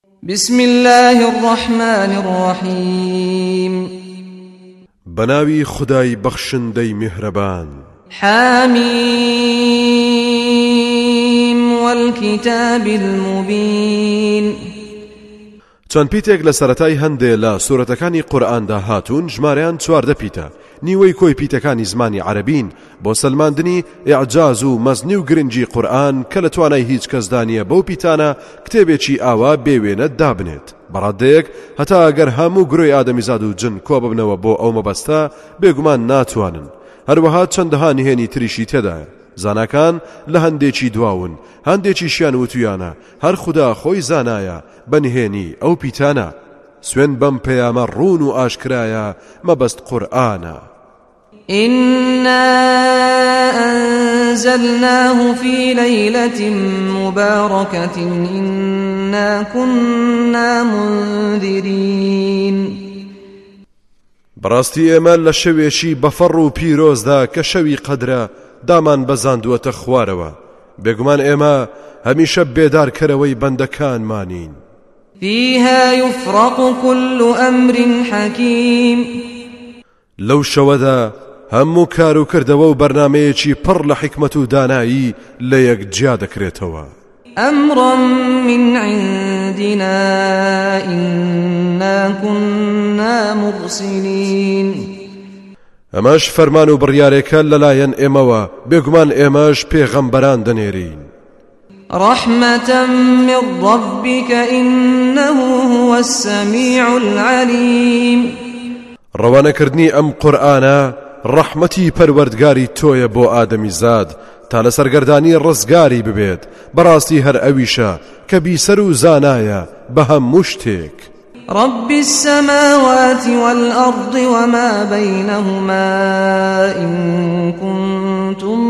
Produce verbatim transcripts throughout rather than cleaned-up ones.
بسم الله الرحمن الرحيم بناوي خداي بخشندي مهربان حميم والكتاب المبين. چەند پیتێک لە سەرەتای هەندێ لە سورەتەکانی قورئاندا هاتوون، ژمارەیان چواردە پیتە. نیوەی کۆی پیتەکانی زمانی عەرەبین بۆ سەلماندنی ئیعجاز و مەزنی و گرنگی قورئان کە لە توانای هیچ کەسدا نییە بەو پیتانە کتێبێکی ئاوا بێوێنە دابنێت. بەڕادەیەک هەتا ئەگەر هەموو گرۆی ئادەمیزاد و جن کۆ ببنەوە بۆ ئەو مەبەستە بێگومان ناتوانن. هەروەها چەندەها نهێنی تریشی تێدایە. زاناکان لە هەندێکی دواون، هەندێکیشیان وتویانە هەر خوددا خۆی زانایە بەنهێنی ئەو پیتانە. سوێن بەم پەیامە ڕوون و ئاشکرایە مەبەست قورئانە. إنا أنزلناه في ليلة مباركة إنا كنا منذرين. بەڕاستی ئێمە لە شەوێکی بەفەڕ و پیرۆزدا کە شەوی قەدرە دامان بەزاندووەتە خوارەوە. بێگومان ئێمە هەمیشە بێدارکەرەوەی بەندەکانمانین. فيها يفرق كل أمر حكيم. لەو شەوەدا هەموو کار و کردەوە و بەرنامەیەکی پڕ لە حکمت و دانایی لە یەکجیا دەکرێتەوە. أمرا من عندنا إنا كنا مرسلين. ئەمەش فەرمان و بڕیارێکە لەلایەن ئێمەوە، بێگومان ئێمەش پێغەمبەران دەنێرین. رحمة من ربك إنه هو السميع العليم. ڕەوانەکردنی ئەم قورئانە ڕەحمەتی پەروەردگاری تۆیە بۆ ئادەمیزاد تا لە سەرگەردانی ڕزگاری ببێت. بەڕاستی هەر ئەویشە کە بیسەر و زانایە بە هەموو شتێک. رب السماوات والأرض وما بينهما إن كنتم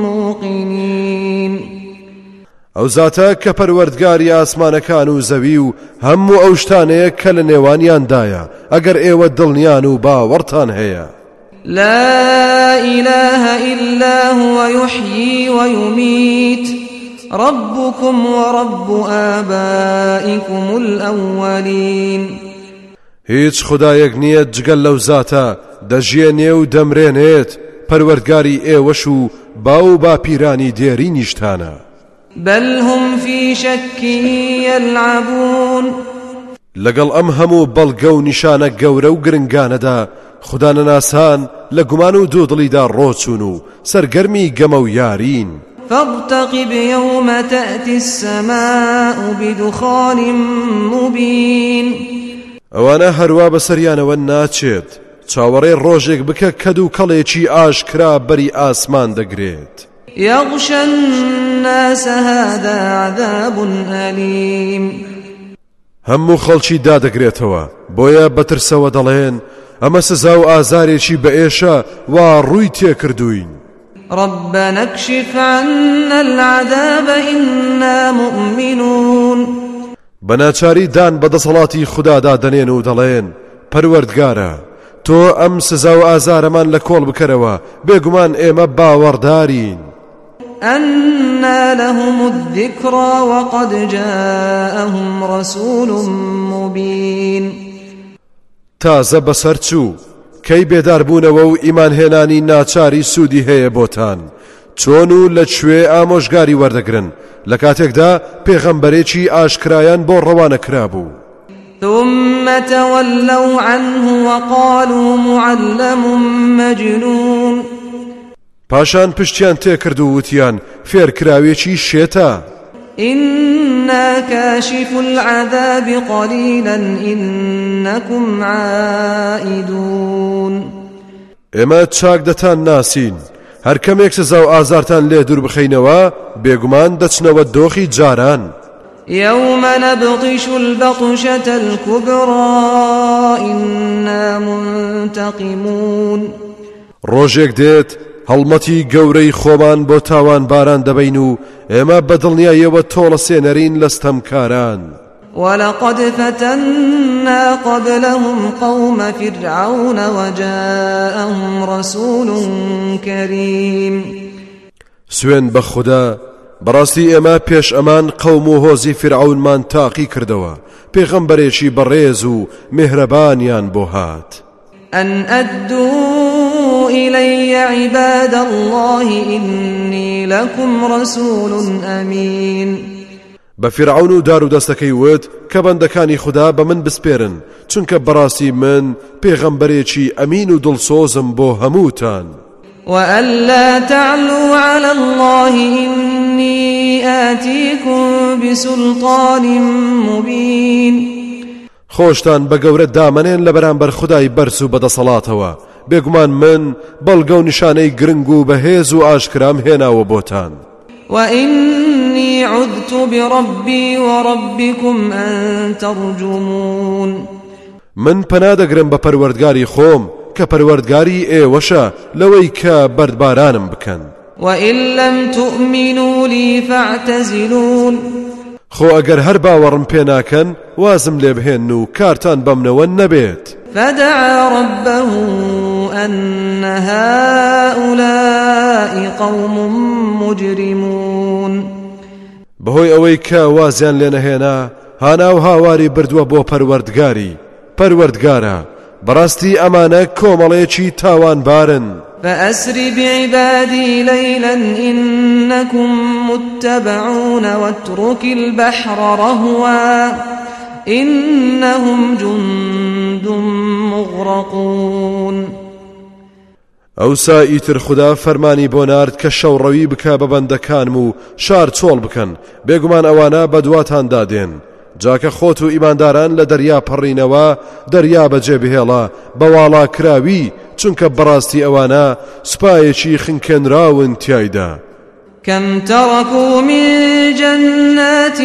موقنين. ئەو زاتە کە پەروەردگاری ئاسمانەکان و زەوی و هەموو ئەو شتانەیە کە لە نێوانیاندایە ئەگەر ئێوە دڵنیان و باوەڕتان هەیە. لا إله إلا هو يحيي ويميت ربكم ورب آبائكم الأولين. هیچ خدایەک نییە جگەل لەو زاتە دەژێنێ و دەمرێنێت، پەروەردگاری ئێوەش و با و باپیرانی دێری نیشتانە. بل هم في شك يلعبون. لەگەڵ ئەم هەموو بەڵگە و نیشانە گەورە و گرنگانەدا خودانەناسان لە گومان و دوودڵیدا ڕۆچون و سەرگەرمی گەمە و یارین. فارتقب يوم تأتي السماء بدخان مبين. ئەوانە هەروە بەسەریانەوە ناچێت، چاوەڕێ ڕۆژێک بکە کە دوو کەڵێکی ئاشکرا بەری ئاسمان دەگرێت. يغشى الناس هذا عذاب أليم. هەموو خەڵکی دادەگرێتەوە، بۆیە بەترسەوە دەڵێن ئەمە سزا و ئازارێکی بەئێشە وا ڕووی تێکردوین. ربنا اكشف عنا العذاب إنا مؤمنون. بەناچاری دان بەدەسەڵاتی خودادا دەنێن و دەڵێن پەروەردگارە تۆ ئەم سزا و ئازارەمان لە کۆڵ بکەرەوە، بێگومان ئێمە باوەڕدارین. أنى لهم الذكرى وقد جاءهم رسول مبين. تازە بەسەر چوو کەی بێداربوونەوە و ئیمانهێنانی ناچاری سوودی هەیە بۆتان، چۆن و لەکوێ ئامۆژگاری وەردەگرن لە کاتێکدا پێغەمبەرێکی ئاشکرایان بۆ ڕەوانە کرابوو. ثم تولوا عنه وقالوا معلم مجنون. پاشان پشتیان تێکرد و وتیان فێرکراوێکی شێتە. إنا كاشف العذاب قليلا إنكم عائدون. ئێمە چاک دەتان ناسین، هەر کەمێک سزا و ئازارتان لێ دوور بخەینەوە بێگومان دەچنەوە دۆخی جاران. يوم نبطش البطشة الكبرى إنا منتقمون. ڕۆژێک دێت هەڵمەتی گەورەی خۆمان بۆ تاوان باران دەبین و ئێمە بەدڵنیایەوە تۆڵە سێنەرین لە ستەمکاران. ولقد فتنا قبلهم قوم فرعون وجاءهم رسول كريم. سوێن بە خوددا بەڕاستی ئێمە پێش ئەمان قەوم و هۆزی فرعونمان تاقی کردەوە پێغەمبەرێکی بەڕێز و میهرەبانیان بۆ هات أن أدوا إلي عباد الله إني لكم رسول أمين بفرعون و دار و دەستەکەی وت کە بەندەکانی خوددا بە من بسپێرن چونکە بەڕاستی من پێغەمبەرێکی ئەمین و دڵسۆزم بۆ هەمووتان وألا تعلوا على الله إني آتيكم بسلطان مبين خۆشتان بە گەورە دامەنێن لە بەرامبەر خودای بەرز و بەدەسەڵاتەوە بێگومان من بەڵگە و نیشانەی گرنگ و بەهێز و ئاشکرام هێناوە بۆتان وإني عذت بربي وربكم أن ترجمون من پەنادەگرم بە پەروەردگاری خۆم کە پەروەردگاری ئێوەشە لەوەی کە بەردبارانم بکەن وإن لم تؤمنوا لي فاعتزلون خۆ ئەگەر هەر باوەڕم پێ ناکەن وازم لێ بهێن و کارتان بەمنەوە نەبێت فدعا ربه أن هؤلاء قوم مجرمون بەهۆی ئەوەی کە وازیان لێ نەهێنا هانا و هاواری بردووە بۆ پەروەردگاری پەروەردگارە بەڕاستی ئەمانە کۆمەڵێکی تاوانبارن فأسر بعبادي ليلا إنكم متبعون واترك البحر رهوا إنهم جند مغرقون ئەو سائیتر خوددا فەرمانی بۆ نارد کە شەوڕەوی بکە بە بەندەکانم و شار چۆڵ بکەن بێگومان ئەوانە بە دواتاندا دێن جاکە خۆت و ئیمانداران لە دەریا پەڕینەوە دەریا بەجێ بهێڵە بەواڵا کراوی چونکە بەڕاستی ئەوانە سوپایەکی خنکێنراون تیایدا كم تركوا من جنات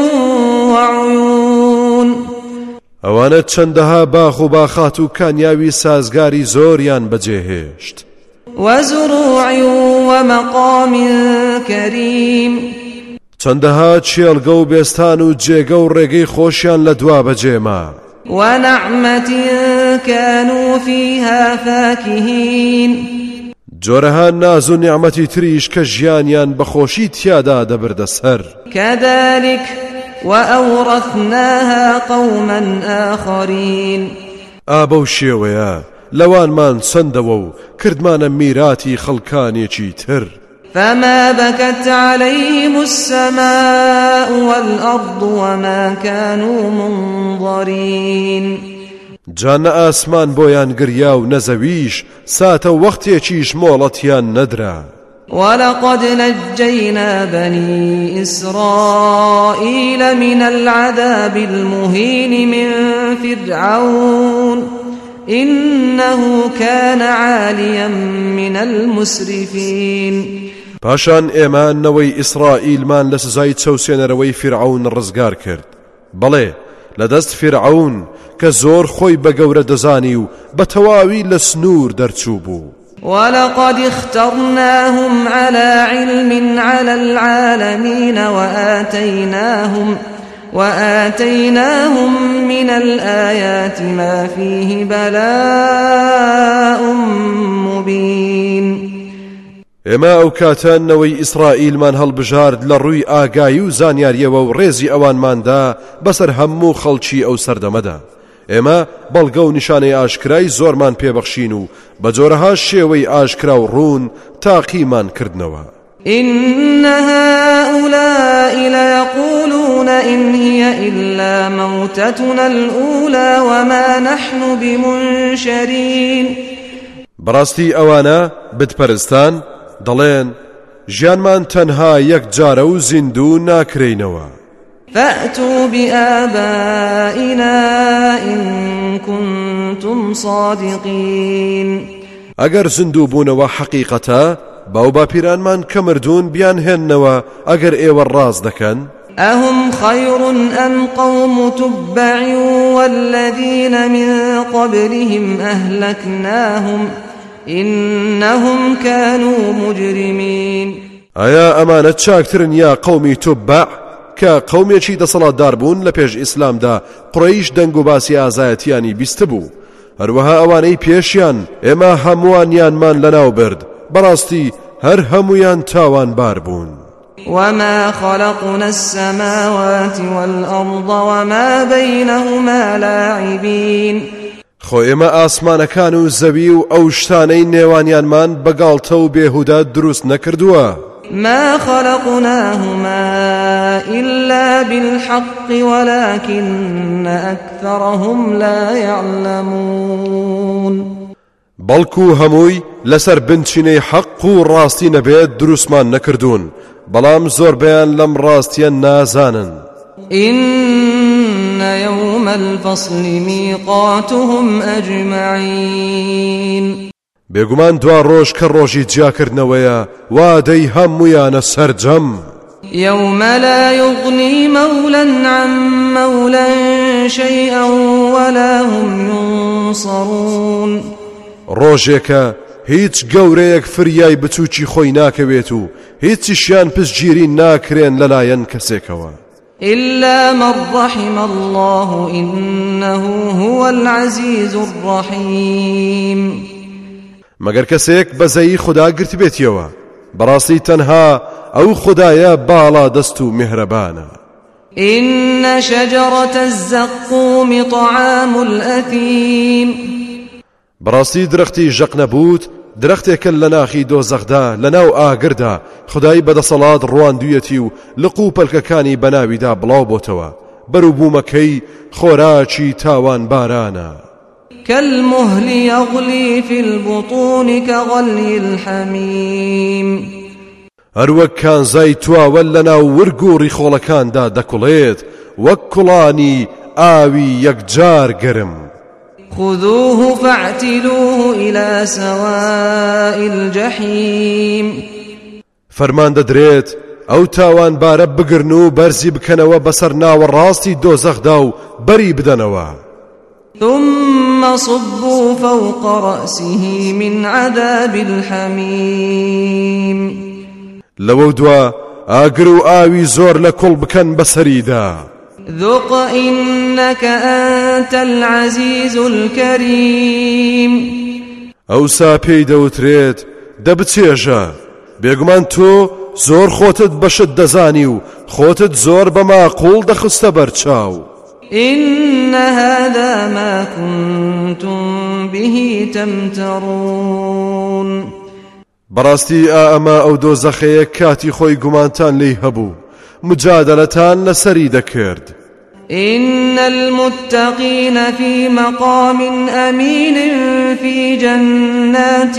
وعيون ئەوانە چەندەها باخ و باخات و کانیاوی سازگاری زۆریان بەجێهێشت وزروع ومقام كريم چەندەها چێڵگە و بێستان و جێگە و ڕێگەی خۆشیان لە دوا بەجێما ونعمة كانوا فيها فاكهين جۆرەها ناز و نیعمەتی تریش کە ژیانیان بەخۆشی تیادا دەبردە سەر كذلك وأورثناها قوما آخرين ئابە و شێوەیە لەوانمان چەندەوە و کردمانە میراتی خەڵکانێکی تر فما بكت عليهم السماء والأرض وما كانوا منظرين جانە ئاسمان بۆیان گریا و نەزەویش ساتە وەختێکیش مۆڵەتیان نەدرا ولقد نجينا بني إسرائيل من العذاب المهين من فرعون إنه كان عاليا من المسرفين پاشان ئێمە نەوەی ئیسرائیلمان لە سزای چەوسێنەرەوەی فرعون ڕزگار کرد بەڵێ لەدەست فرعون کە زۆر خۆی بە گەورە دەزانی و بە تەواوی لە سنوور دەرچوو بوو ولقد اخترناهم على علم على العالمين وآتيناهم وآتيناهم من الآيات ما فيه بلاء مبين ئێمە ئەو کاتانەوەی ئیسرائیلمان هەڵبژارد لە ڕووی ئاگایی و زانیاریەوە و ڕێزی ئەوانماندا بەسەر هەموو خەڵکی ئەو سەردەمەدا ئێمە بەڵگە و نیشانەی ئاشکرای زۆرمان پێبەخشین و بە جۆرەها شێوەی ئاشکرا و ڕوون تاقیمان کردنەوە إن هؤلاء ليقولون إن هي إلا موتتنا الأولى وما نحن بمنشرين بەڕاستی ئەوانە بتپەرستان دەڵێن ژیانمان تەنها یەک جارە و زیندوو ناکرێینەوە فأتوا بآبائنا إن كنتم صادقين ئەگەر زیندوو بوونەوە حەقیقەتە باو باپیرانمان کە مردوون بیان هێننەوە ئەگەر ئێوە ڕاست دەکەن أهم خير أم قوم تبع والذين من قبلهم أهلكناهم إنهم كانوا مجرمين ئایا ئەمانە چاکترن یا قەومی توبع کە قەومێکی دەسەڵاتدار بوون لە پێش ئیسلامدا قڕەیش دەنگ و باسی ئازایەتیانی بیست بوو هەروەها ئەوانەی پێشیان ئێمە هەمووانیانمان لەناو برد بەڕاستی هەر هەمویان تاوانبار بوون وما خلقنا السماوات والأرض وما بينهما لاعبين خۆ ئێمە ئاسمانەکان و زەوی و ئەو شتانەی نێوانیانمان بەگاڵتە و بێهودا دروست نەکردووە. ما خلقناهما إلا بالحق ولكن أكثرهم لا يعلمون بەڵکو هەمووی لەسەر بنچینەی حەق و ڕاستی نەبێت دروستمان نەکردوون، بەڵام زۆربەیان لەم ڕاستیە نازانن. إن يوم الفصل ميقاتهم أجمعين بێگومان دوا ڕۆژ کە ڕۆژی جیاکردنەوەیە وادەی هەموویانە سەرجەم. يوم لا يغني مولا عن مولا شيئا ولا هم ينصرون ڕۆژێکە هیچ گەورەیەک فریای بچووکی خۆی ناکەوێت و هیچیشیان پشتگیری ناکرێن لەلایەن کەسێکەوە. إلا من رحم الله إنه هو العزيز الرحيم مەگەر کەسێک بەزەیی خوددا گرت بێتیەوە، بەڕاستی تەنها ئەو خوددایە باڵا دەست و میهرەبانە. إن شجرة الزقوم طعام الأثيم بەڕاستی درەختی ژەق نەبوت درەختێکە لە ناخی دۆزەخدا لەناو ئاگردا خودای بەدەسەڵات ڕواندوویەتی و لق و پەلکەکانی بەناویدا بڵاو بۆتەوە، بەرووبوومەکەی خۆراکی تاوان بارانە. كالمهل يغلي في البطون كغلي الحميم هەروەک کانزای تواوە لەناو ورگ و ڕیخۆڵەکاندا دەکوڵێت وەک کوڵانی ئاوی یەکجار گەرم. خذوه فاعتلوه إلى سواء الجحيم فەرمان دەدرێت ئەو تاوان بارە بگرن و بەرزی بکەنەوە بەسەر ناوەڕاستی دۆزەخدا و بەری بدەنەوە. ثم صبوا فوق رأسه من عذاب الحميم لەوە دوا ئاگر و ئاوی زۆر لە کوڵ بکەن بەسەریدا. ذق إنك أنت العزيز الكريم ئەوسا پێی دەوترێت دەبچێژە، بێگومان تۆ زۆر خۆتت بەشت دەزانی و خۆتت زۆر بە ماقوڵ دەخستە بەرچاو. إن هذا ما كنتم به تمترون بەڕاستی ئەمە ئەو دۆزەخەیە کاتی خۆی گومانتان لێی هەبوو مجادلەتان لەسەری دەکرد. إن المتقين في مقام أمين في جنات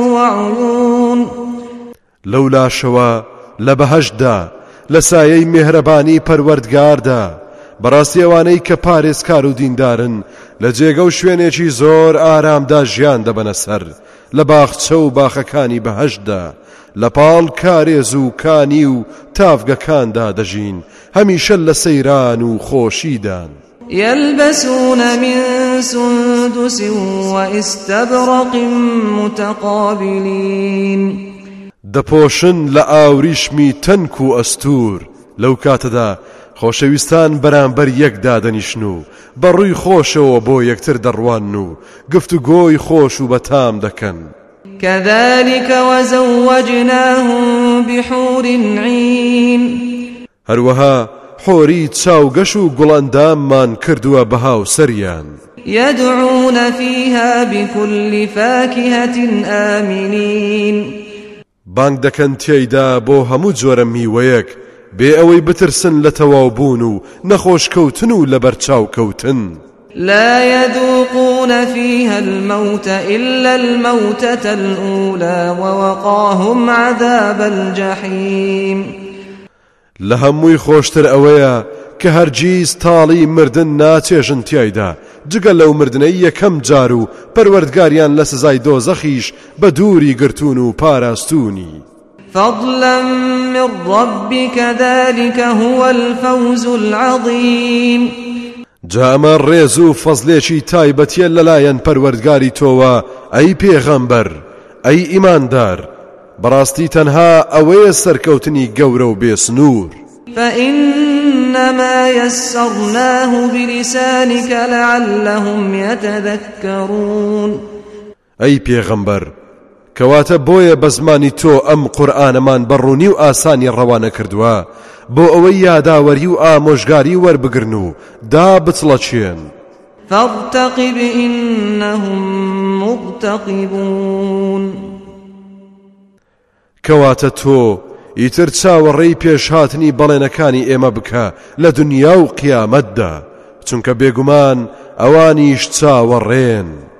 وعيون لولا شوا لبهجدا لسایەی میهرەبانی پەروەردگاردا بەڕاستی ئەوانەی کە پارێزکار و دیندارن لە جێگە و شوێنێکی زۆر ئارامدا ژیان دەبەنە سەر لە باخچە و باخەکانی بەهەشدا لە پاڵ کارێز و کانی و تافگەکاندا دەژین هەمیشە لە سەیران و خۆشیدان. يلبسون من سندس وإستبرق متقابلين دەپۆشن لە ئاوریشمی تەنک و ئەستور لەو کاتەدا خۆشەویستان بەرامبەر یەکدا دەنیشن و بەڕووی خۆشەوە بۆ یەکتر دەڕوان و گفتوگۆی خۆش و بەتام دەکەن. كذلك وزوجناهم بحور عين هەروەها حۆری چاوگەش و گوڵەنداممان کردووە بەهاو سەریان. يدعون فيها بكل فاكهة آمنين بانگ دەکەن تێیدا بۆ هەموو جۆرە میوەیەک بێ ئەوەی بترسن لە تەواوبوون و نەخۆش کەوتن و لە بەرچاو کەوتن. لا يذوقون فيها الموت إلا الموتة الأولى ووقاهم عذاب الجحيم لە هەمووی خۆشتر ئەوەیە کە هەرگیز تاڵی مردن ناچێژن تیایدا جگە لەو مردنەی یەکەم جار و پەروەردگاریان لە سزای دۆزەخیش بە دووری گرتون و پاراستونی. فضلا من ربك ذلك هو الفوز العظيم جا ئەمە ڕێز و فەزلێکی تایبەتیە لەلایەن پەروەردگاری تۆوە ئەی پێغەمبەر ئەی ئیماندار بەڕاستی تەنها ئەوەیە سەرکەوتنی گەورە و بێسنوور. فإنما يسرناه بلسانك لعلهم يتذكرون ئەی پێغەمبەر کەواتە بۆیە بە زمانی تۆ ئەم قورئانەمان بەڕوونی و ئاسانی ڕەوانە کردووە بۆ ئەوەی یاداوەری و ئامۆژگاری وەربگرن و دا بچڵەچێن. فارتقب إنهم مرتقبون. کەواتە تۆ ئیتر چاوەڕێی پێشهاتنی بەڵێنەکانی ئێمە بکە لە دنیا و قیامەتدا، چونکە بێگومان ئەوانیش چاوەڕێن.